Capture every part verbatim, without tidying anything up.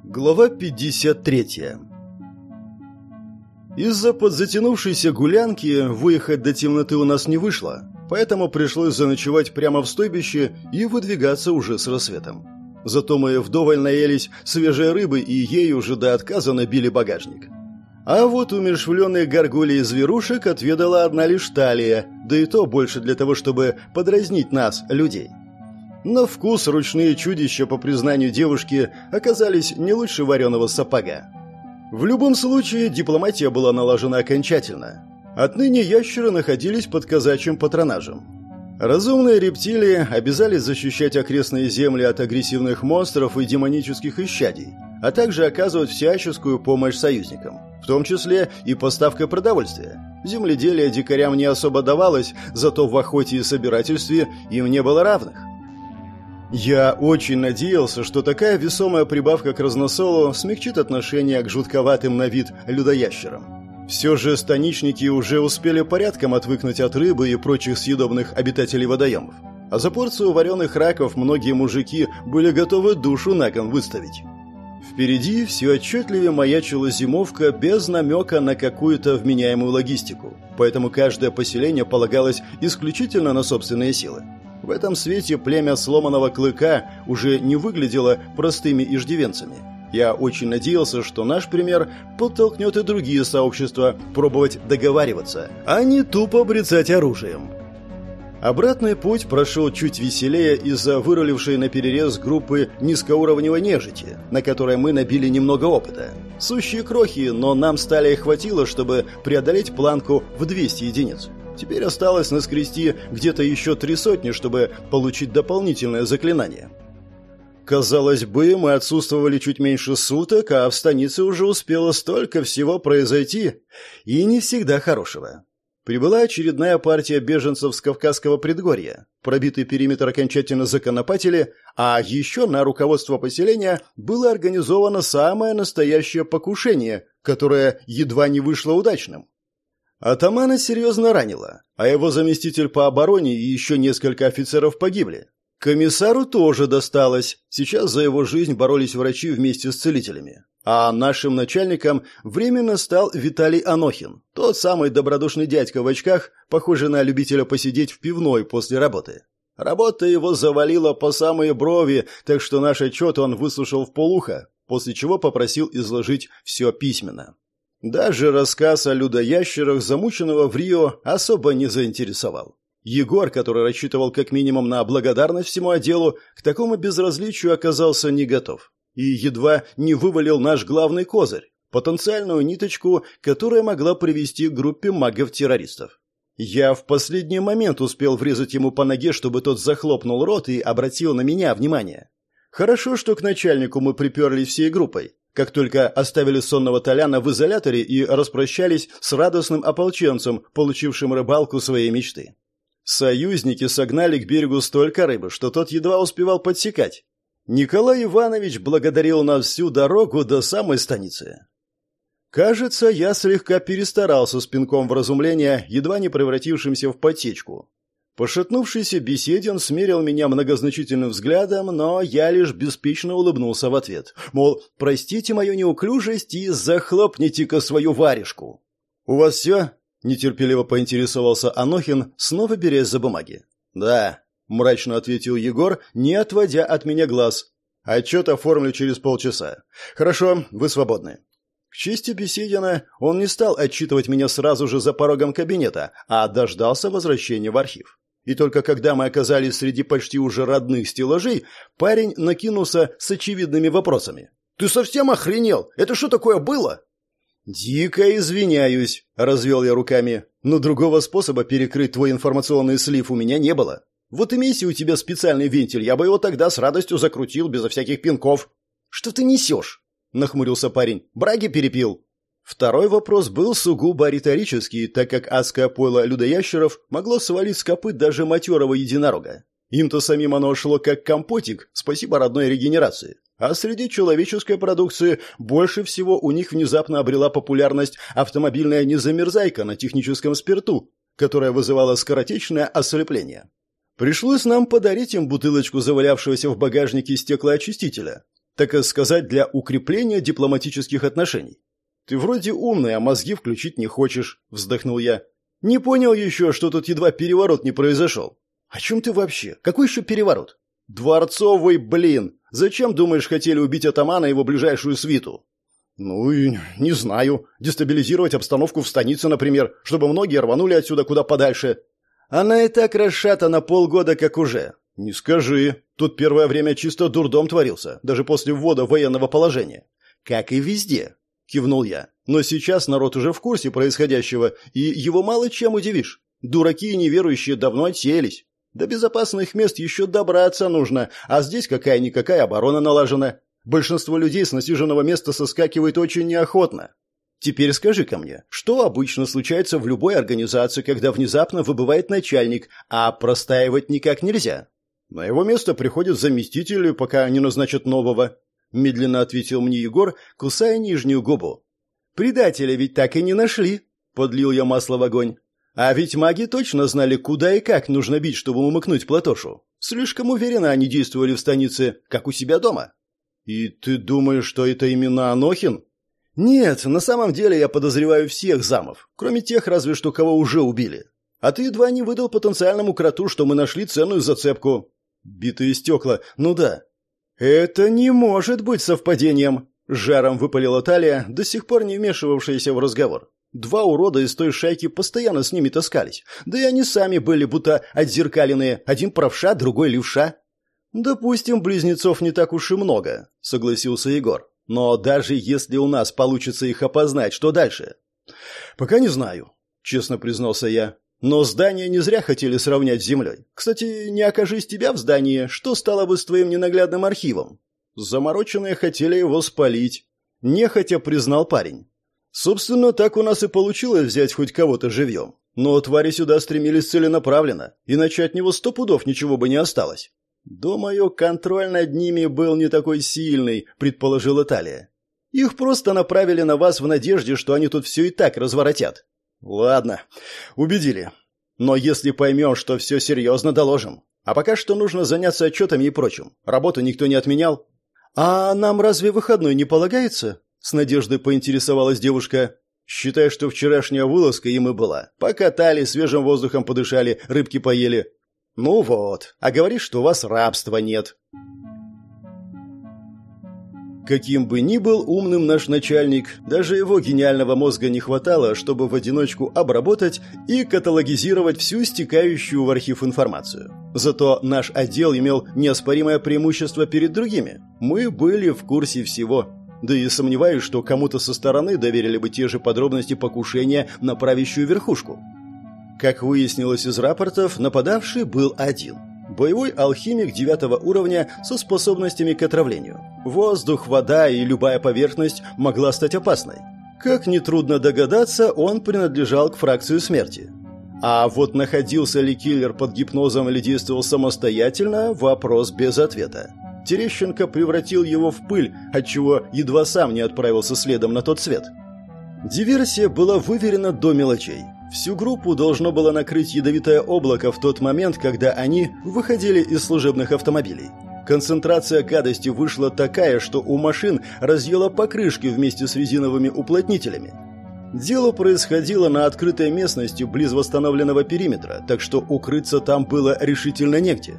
Глава пятьдесят третья. Из-за подзатянувшейся гулянки выехать до темноты у нас не вышло, поэтому пришлось заночевать прямо в стойбище и выдвигаться уже с рассветом. Зато мы вдоволь наелись свежей рыбы и ей уже до отказа набили багажник. А вот умершвленных горгулей и зверушек отведала одна лишь Талия, да и то больше для того, чтобы подразнить нас, людей. На вкус ручные чудища, по признанию девушки, оказались не лучше вареного сапога. В любом случае, дипломатия была налажена окончательно. Отныне ящеры находились под казачьим патронажем. Разумные рептилии обязались защищать окрестные земли от агрессивных монстров и демонических исчадий, а также оказывать всяческую помощь союзникам, в том числе и поставкой продовольствия. Земледелие дикарям не особо давалось, зато в охоте и собирательстве им не было равных. Я очень надеялся, что такая весомая прибавка к разносолу смягчит отношение к жутковатым на вид людоящерам. Все же станичники уже успели порядком отвыкнуть от рыбы и прочих съедобных обитателей водоемов. А за порцию вареных раков многие мужики были готовы душу на кон выставить. Впереди все отчетливее маячила зимовка без намека на какую-то вменяемую логистику, поэтому каждое поселение полагалось исключительно на собственные силы. В этом свете племя сломанного клыка уже не выглядело простыми иждивенцами. Я очень надеялся, что наш пример подтолкнет и другие сообщества пробовать договариваться, а не тупо брецать оружием. Обратный путь прошел чуть веселее из-за вырулившей на перерез группы низкоуровневой нежити, на которой мы набили немного опыта. Сущие крохи, но нам стали хватило, чтобы преодолеть планку в двести единиц. Теперь осталось наскрести где-то еще три сотни, чтобы получить дополнительное заклинание. Казалось бы, мы отсутствовали чуть меньше суток, а в станице уже успело столько всего произойти, и не всегда хорошего. Прибыла очередная партия беженцев с Кавказского предгорья. Пробитый периметр окончательно законопатили, а еще на руководство поселения было организовано самое настоящее покушение, которое едва не вышло удачным. Атамана серьезно ранило, а его заместитель по обороне и еще несколько офицеров погибли. Комиссару тоже досталось. Сейчас за его жизнь боролись врачи вместе с целителями. А нашим начальником временно стал Виталий Анохин, тот самый добродушный дядька в очках, похожий на любителя посидеть в пивной после работы. Работа его завалила по самые брови, так что наш отчет он выслушал вполуха, после чего попросил изложить все письменно. Даже рассказ о людоящерах, замученного в Рио, особо не заинтересовал. Егор, который рассчитывал как минимум на благодарность всему отделу, к такому безразличию оказался не готов. И едва не вывалил наш главный козырь – потенциальную ниточку, которая могла привести к группе магов-террористов. Я в последний момент успел врезать ему по ноге, чтобы тот захлопнул рот и обратил на меня внимание. Хорошо, что к начальнику мы приперлись всей группой. Как только оставили сонного Толяна в изоляторе и распрощались с радостным ополченцем, получившим рыбалку своей мечты. Союзники согнали к берегу столько рыбы, что тот едва успевал подсекать. Николай Иванович благодарил нас всю дорогу до самой станицы. Кажется, я слегка перестарался с пинком вразумления, едва не превратившимся в подсечку. Пошатнувшийся Беседин смерил меня многозначительным взглядом, но я лишь беспечно улыбнулся в ответ. Мол, простите мою неуклюжесть и захлопните-ка свою варежку. «У вас все?» – нетерпеливо поинтересовался Анохин, снова берясь за бумаги. «Да», – мрачно ответил Егор, не отводя от меня глаз. «Отчет оформлю через полчаса. Хорошо, вы свободны». К чести Беседина, он не стал отчитывать меня сразу же за порогом кабинета, а дождался возвращения в архив. И только когда мы оказались среди почти уже родных стеллажей, парень накинулся с очевидными вопросами. «Ты совсем охренел? Это что такое было?» «Дико извиняюсь», — развел я руками, «но другого способа перекрыть твой информационный слив у меня не было. Вот имейся у тебя специальный вентиль, я бы его тогда с радостью закрутил, безо всяких пинков». «Что ты несешь?» — нахмурился парень. «Браги перепил». Второй вопрос был сугубо риторический, так как адское пойло людоящеров могло свалить с копыт даже матерого единорога. Им-то самим оно шло как компотик, спасибо родной регенерации. А среди человеческой продукции больше всего у них внезапно обрела популярность автомобильная незамерзайка на техническом спирту, которая вызывала скоротечное ослепление. Пришлось нам подарить им бутылочку завалявшегося в багажнике стеклоочистителя. Так сказать, для укрепления дипломатических отношений. Ты вроде умный, а мозги включить не хочешь, вздохнул я. Не понял еще, что тут едва переворот не произошел. О чем ты вообще? Какой еще переворот? Дворцовый, блин! Зачем, думаешь, хотели убить атамана и его ближайшую свиту? Ну, и не знаю. Дестабилизировать обстановку в станице, например, чтобы многие рванули отсюда куда подальше. Она и так расшата полгода, как уже. Не скажи. Тут первое время чисто дурдом творился, даже после ввода военного положения. Как и везде, кивнул я. Но сейчас народ уже в курсе происходящего, и его мало чем удивишь. Дураки и неверующие давно отсеялись. До безопасных мест еще добраться нужно, а здесь какая-никакая оборона налажена. Большинство людей с насиженного места соскакивает очень неохотно. Теперь скажи-ка мне, что обычно случается в любой организации, когда внезапно выбывает начальник, а простаивать никак нельзя? На его место приходит заместитель, пока не назначат нового. Медленно ответил мне Егор, кусая нижнюю губу. Предателя ведь так и не нашли, подлил я масло в огонь. А ведь маги точно знали, куда и как нужно бить, чтобы умыкнуть Платошу. Слишком уверенно они действовали в станице, как у себя дома. И ты думаешь, что это именно Анохин? Нет, на самом деле я подозреваю всех замов, кроме тех, разве что кого уже убили. А ты едва не выдал потенциальному кроту, что мы нашли ценную зацепку. Битые стекла, ну да. Это не может быть совпадением, жаром выпалила Талия, до сих пор не вмешивавшаяся в разговор. Два урода из той шайки постоянно с ними таскались. Да и они сами были будто отзеркаленные. Один правша, другой левша. «Допустим, близнецов не так уж и много», — согласился Егор. «Но даже если у нас получится их опознать, что дальше?» «Пока не знаю», — честно признался я. «Но здание не зря хотели сравнять с землей. Кстати, не окажись тебя в здании, что стало бы с твоим ненаглядным архивом?» «Замороченные хотели его спалить», — нехотя признал парень. Собственно, так у нас и получилось взять хоть кого-то живьем. Но твари сюда стремились целенаправленно, иначе от него сто пудов ничего бы не осталось. Думаю, контроль над ними был не такой сильный, предположила Талия. Их просто направили на вас в надежде, что они тут все и так разворотят. Ладно, убедили. Но если поймем, что все серьезно, доложим. А пока что нужно заняться отчетами и прочим. Работу никто не отменял. А нам разве выходной не полагается? С надеждой поинтересовалась девушка. Считай, что вчерашняя вылазка им и была. Покатали, свежим воздухом подышали, рыбки поели. Ну вот, а говоришь, что у вас рабства нет. Каким бы ни был умным наш начальник, даже его гениального мозга не хватало, чтобы в одиночку обработать и каталогизировать всю стекающую в архив информацию. Зато наш отдел имел неоспоримое преимущество перед другими. Мы были в курсе всего. Да и сомневаюсь, что кому-то со стороны доверили бы те же подробности покушения на правящую верхушку. Как выяснилось из рапортов, нападавший был один. Боевой алхимик девятого уровня со способностями к отравлению. Воздух, вода и любая поверхность могла стать опасной. Как нетрудно догадаться, он принадлежал к фракции смерти. А вот находился ли киллер под гипнозом или действовал самостоятельно – вопрос без ответа. Терещенко превратил его в пыль, отчего едва сам не отправился следом на тот свет. Диверсия была выверена до мелочей. Всю группу должно было накрыть ядовитое облако в тот момент, когда они выходили из служебных автомобилей. Концентрация гадости вышла такая, что у машин разъела покрышки вместе с резиновыми уплотнителями. Дело происходило на открытой местности близ восстановленного периметра, так что укрыться там было решительно негде.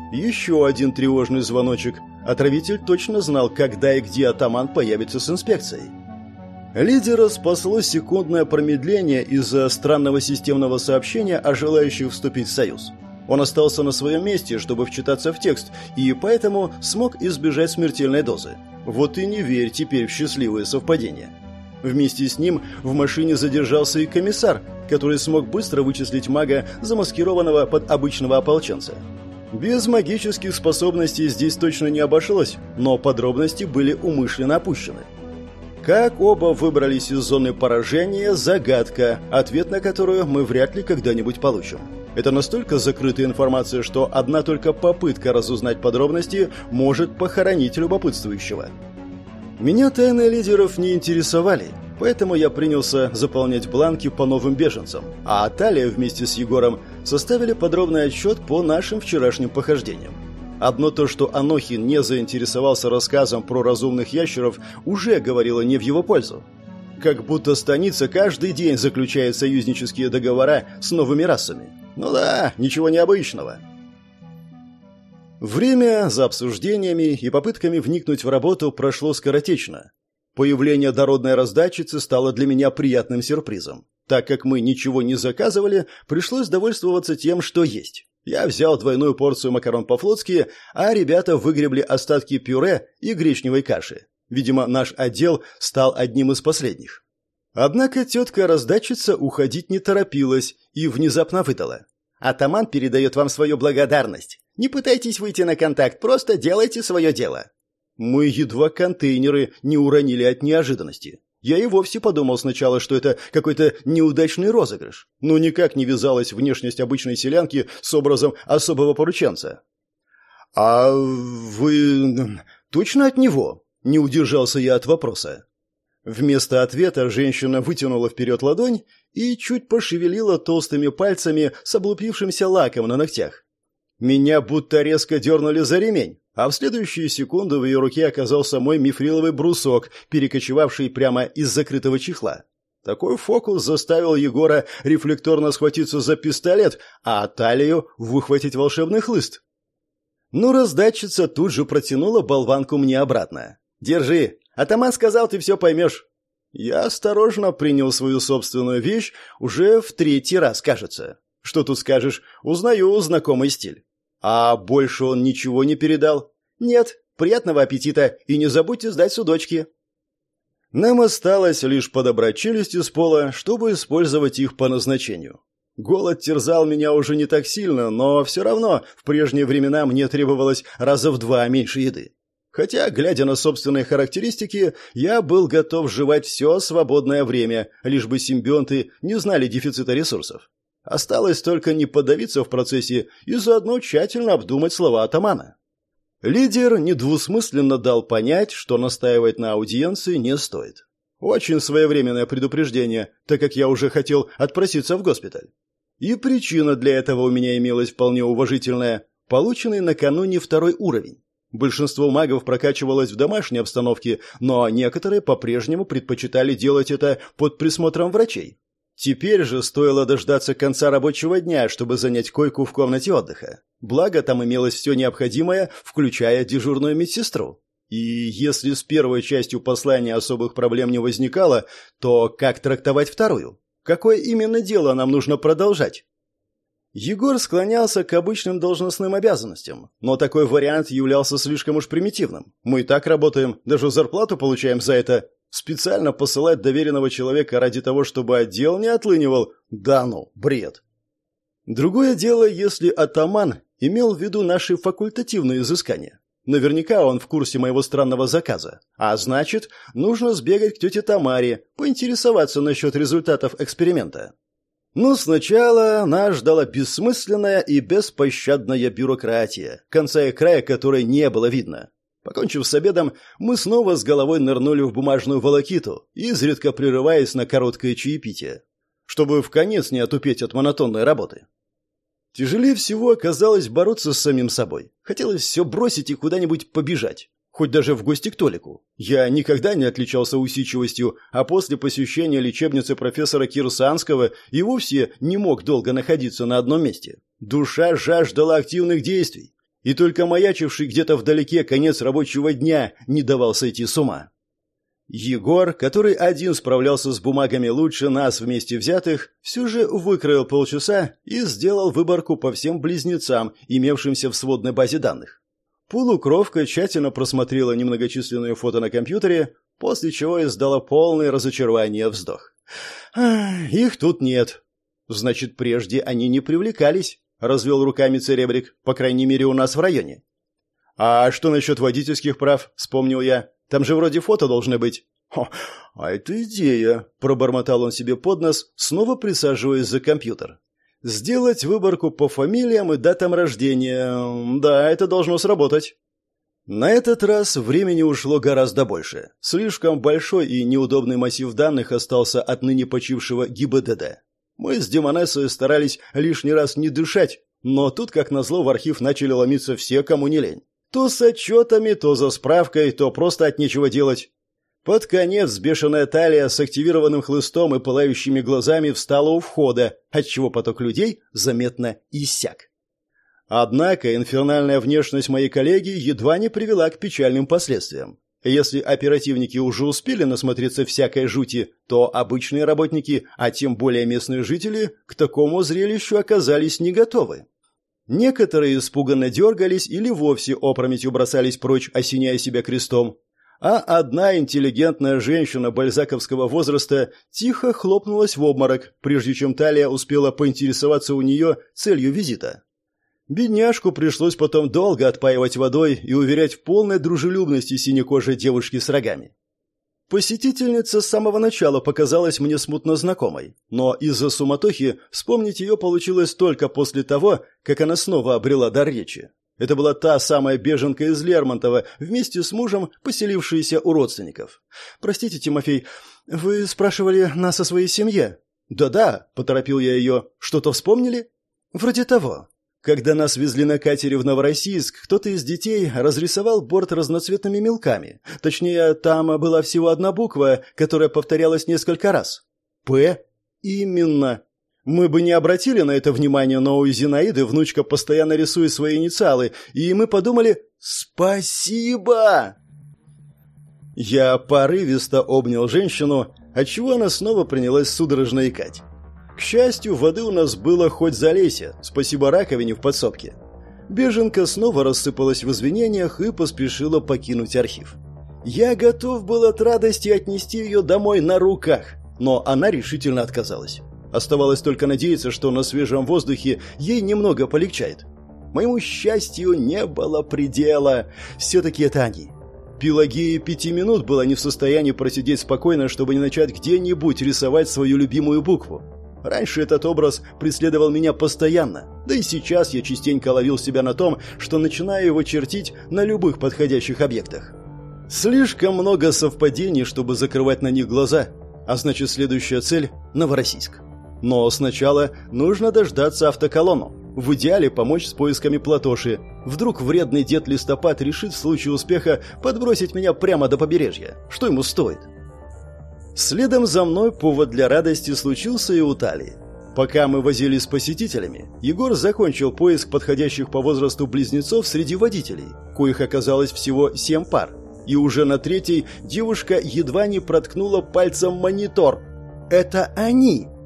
Еще один тревожный звоночек. Отравитель точно знал, когда и где атаман появится с инспекцией. Лидера спасло секундное промедление из-за странного системного сообщения о желающих вступить в союз. Он остался на своем месте, чтобы вчитаться в текст, и поэтому смог избежать смертельной дозы. Вот и не верь теперь в счастливые совпадения. Вместе с ним в машине задержался и комиссар, который смог быстро вычислить мага, замаскированного под обычного ополченца. Без магических способностей здесь точно не обошлось, но подробности были умышленно опущены. Как оба выбрались из зоны поражения – загадка, ответ на которую мы вряд ли когда-нибудь получим. Это настолько закрытая информация, что одна только попытка разузнать подробности может похоронить любопытствующего. Меня тайны лидеров не интересовали, поэтому я принялся заполнять бланки по новым беженцам, а Талия вместе с Егором составили подробный отчет по нашим вчерашним похождениям. Одно то, что Анохин не заинтересовался рассказом про разумных ящеров, уже говорило не в его пользу. Как будто станица каждый день заключает союзнические договора с новыми расами. Ну да, ничего необычного. Время за обсуждениями и попытками вникнуть в работу прошло скоротечно. Появление дородной раздатчицы стало для меня приятным сюрпризом. Так как мы ничего не заказывали, пришлось довольствоваться тем, что есть. Я взял двойную порцию макарон по-флотски, а ребята выгребли остатки пюре и гречневой каши. Видимо, наш отдел стал одним из последних. Однако тетка-раздатчица уходить не торопилась и внезапно выдала. «Атаман передает вам свою благодарность. Не пытайтесь выйти на контакт, просто делайте свое дело». Мы едва контейнеры не уронили от неожиданности. Я и вовсе подумал сначала, что это какой-то неудачный розыгрыш, но никак не вязалась внешность обычной селянки с образом особого порученца. «А вы точно от него?» – не удержался я от вопроса. Вместо ответа женщина вытянула вперед ладонь и чуть пошевелила толстыми пальцами с облупившимся лаком на ногтях. Меня будто резко дернули за ремень, а в следующую секунду в ее руке оказался мой мифриловый брусок, перекочевавший прямо из закрытого чехла. Такой фокус заставил Егора рефлекторно схватиться за пистолет, а талию выхватить волшебный хлыст. Но раздатчица тут же протянула болванку мне обратно. «Держи, атаман сказал, ты все поймешь». Я осторожно принял свою собственную вещь уже в третий раз, кажется. Что тут скажешь, узнаю знакомый стиль. А больше он ничего не передал? Нет, приятного аппетита и не забудьте сдать судочки. Нам осталось лишь подобрать челюсти с пола, чтобы использовать их по назначению. Голод терзал меня уже не так сильно, но все равно в прежние времена мне требовалось раза в два меньше еды. Хотя, глядя на собственные характеристики, я был готов жевать все свободное время, лишь бы симбионты не знали дефицита ресурсов. Осталось только не подавиться в процессе и заодно тщательно обдумать слова атамана. Лидер недвусмысленно дал понять, что настаивать на аудиенции не стоит. Очень своевременное предупреждение, так как я уже хотел отпроситься в госпиталь. И причина для этого у меня имелась вполне уважительная – полученный накануне второй уровень. Большинство магов прокачивалось в домашней обстановке, но некоторые по-прежнему предпочитали делать это под присмотром врачей. Теперь же стоило дождаться конца рабочего дня, чтобы занять койку в комнате отдыха. Благо, там имелось все необходимое, включая дежурную медсестру. И если с первой частью послания особых проблем не возникало, то как трактовать вторую? Какое именно дело нам нужно продолжать? Егор склонялся к обычным должностным обязанностям, но такой вариант являлся слишком уж примитивным. Мы и так работаем, даже зарплату получаем за это. Специально посылать доверенного человека ради того, чтобы отдел не отлынивал? Да ну, бред. Другое дело, если атаман имел в виду наши факультативные изыскания. Наверняка он в курсе моего странного заказа. А значит, нужно сбегать к тете Тамаре, поинтересоваться насчет результатов эксперимента. Но сначала нас ждала бессмысленная и беспощадная бюрократия, конца и края которой не было видно. Покончив с обедом, мы снова с головой нырнули в бумажную волокиту, изредка прерываясь на короткое чаепитие, чтобы вконец не отупеть от монотонной работы. Тяжелее всего оказалось бороться с самим собой. Хотелось все бросить и куда-нибудь побежать. Хоть даже в гости к Толику. Я никогда не отличался усидчивостью, а после посещения лечебницы профессора Кирсанского и вовсе не мог долго находиться на одном месте. Душа жаждала активных действий, и только маячивший где-то вдалеке конец рабочего дня не давал сойти с ума. Егор, который один справлялся с бумагами лучше нас вместе взятых, все же выкроил полчаса и сделал выборку по всем близнецам, имевшимся в сводной базе данных. Полукровка тщательно просмотрела немногочисленные фото на компьютере, после чего издала полное разочарование вздох. «Их тут нет». «Значит, прежде они не привлекались», — развел руками Церебрик, по крайней мере, у нас в районе. «А что насчет водительских прав?» — вспомнил я. «Там же вроде фото должны быть». «Хо, а это идея», — пробормотал он себе под нос, снова присаживаясь за компьютер. «Сделать выборку по фамилиям и датам рождения. Да, это должно сработать». На этот раз времени ушло гораздо больше. Слишком большой и неудобный массив данных остался от ныне почившего ГИБДД. Мы с Демонессой старались лишний раз не дышать, Но тут, как назло, в архив начали ломиться все, кому не лень. То с отчетами, то за справкой, то просто от нечего делать. Под конец бешеная талия с активированным хлыстом и пылающими глазами встала у входа, отчего поток людей заметно иссяк. Однако инфернальная внешность моей коллеги едва не привела к печальным последствиям. Если оперативники уже успели насмотреться всякой жути, то обычные работники, а тем более местные жители, к такому зрелищу оказались не готовы. Некоторые испуганно дергались или вовсе опрометью бросались прочь, осеняя себя крестом. А одна интеллигентная женщина бальзаковского возраста тихо хлопнулась в обморок, прежде чем Талия успела поинтересоваться у нее целью визита. Бедняжку пришлось потом долго отпаивать водой и уверять в полной дружелюбности синекожей девушки с рогами. Посетительница с самого начала показалась мне смутно знакомой, но из-за суматохи вспомнить ее получилось только после того, как она снова обрела дар речи. Это была та самая беженка из Лермонтова, вместе с мужем, поселившаяся у родственников. «Простите, Тимофей, вы спрашивали нас о своей семье?» «Да-да», — поторопил я ее. «Что-то вспомнили?» «Вроде того». Когда нас везли на катере в Новороссийск, кто-то из детей разрисовал борт разноцветными мелками. Точнее, там была всего одна буква, которая повторялась несколько раз. «П». Именно. Мы бы не обратили на это внимание, но у Зинаиды внучка постоянно рисует свои инициалы, и мы подумали «Спасибо!». Я порывисто обнял женщину, отчего она снова принялась судорожно икать. К счастью, воды у нас было хоть залейся, спасибо раковине в подсобке. Беженка снова рассыпалась в извинениях и поспешила покинуть архив. Я готов был от радости отнести ее домой на руках, но она решительно отказалась. Оставалось только надеяться, что на свежем воздухе ей немного полегчает. Моему счастью не было предела. Все-таки это они. Пелагея пяти минут была не в состоянии просидеть спокойно, чтобы не начать где-нибудь рисовать свою любимую букву. Раньше этот образ преследовал меня постоянно, да и сейчас я частенько ловил себя на том, что начинаю его чертить на любых подходящих объектах. Слишком много совпадений, чтобы закрывать на них глаза, а значит, следующая цель – Новороссийск. Но сначала нужно дождаться автоколонну, в идеале помочь с поисками Платоши. Вдруг вредный дед Листопад решит в случае успеха подбросить меня прямо до побережья. Что ему стоит? Следом за мной повод для радости случился и у Талии. Пока мы возились с посетителями, Егор закончил поиск подходящих по возрасту близнецов среди водителей, коих оказалось всего семь пар. И уже на третьей девушка едва не проткнула пальцем монитор. «Это они!»